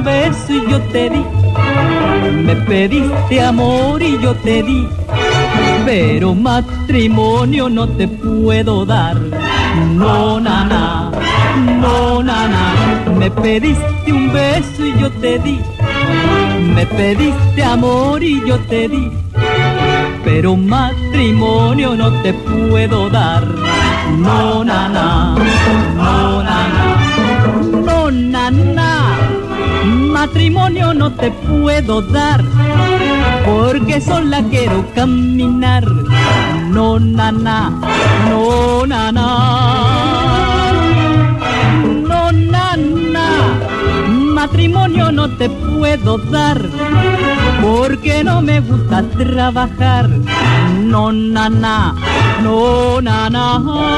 un beso y yo te di, me pediste amor y yo te di, pero matrimonio no te puedo dar. No, nana, no, nana, me pediste un beso y yo te di, me pediste amor y yo te di, pero matrimonio no te puedo dar. No, nana, no, nana, no, nana, matrimonio no te puedo dar, porque sola quiero caminar. No, nana, no, nana, no, nana, matrimonio no te puedo dar, porque no me gusta trabajar. No, nana, no, nana.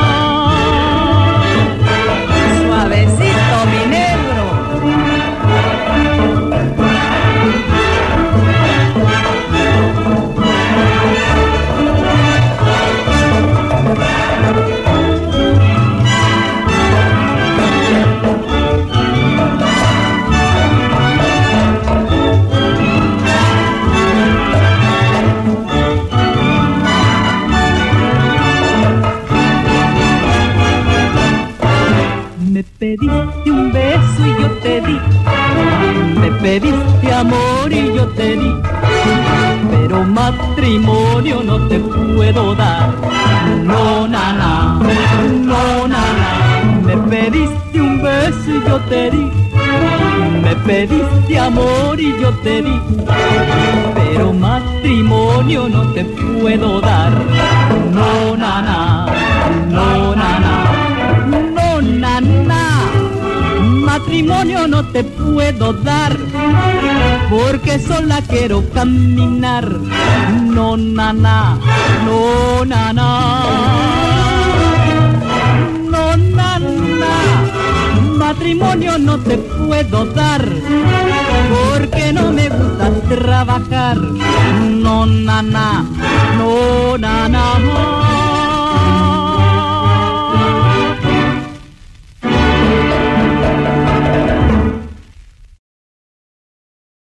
Suavecito, mi negro. Me pediste un beso y yo te di, me pediste amor y yo te di, pero matrimonio no te puedo dar. No, nana, no, nana, me pediste un beso y yo te di, me pediste amor y yo te di, pero matrimonio no te puedo dar. No, nana, no, nana, no, nana, matrimonio no te puedo dar, porque sola quiero caminar. No, nana, no, nana, no, nana, matrimonio no te puedo dar, porque no me gusta trabajar. No, nana, no, nana.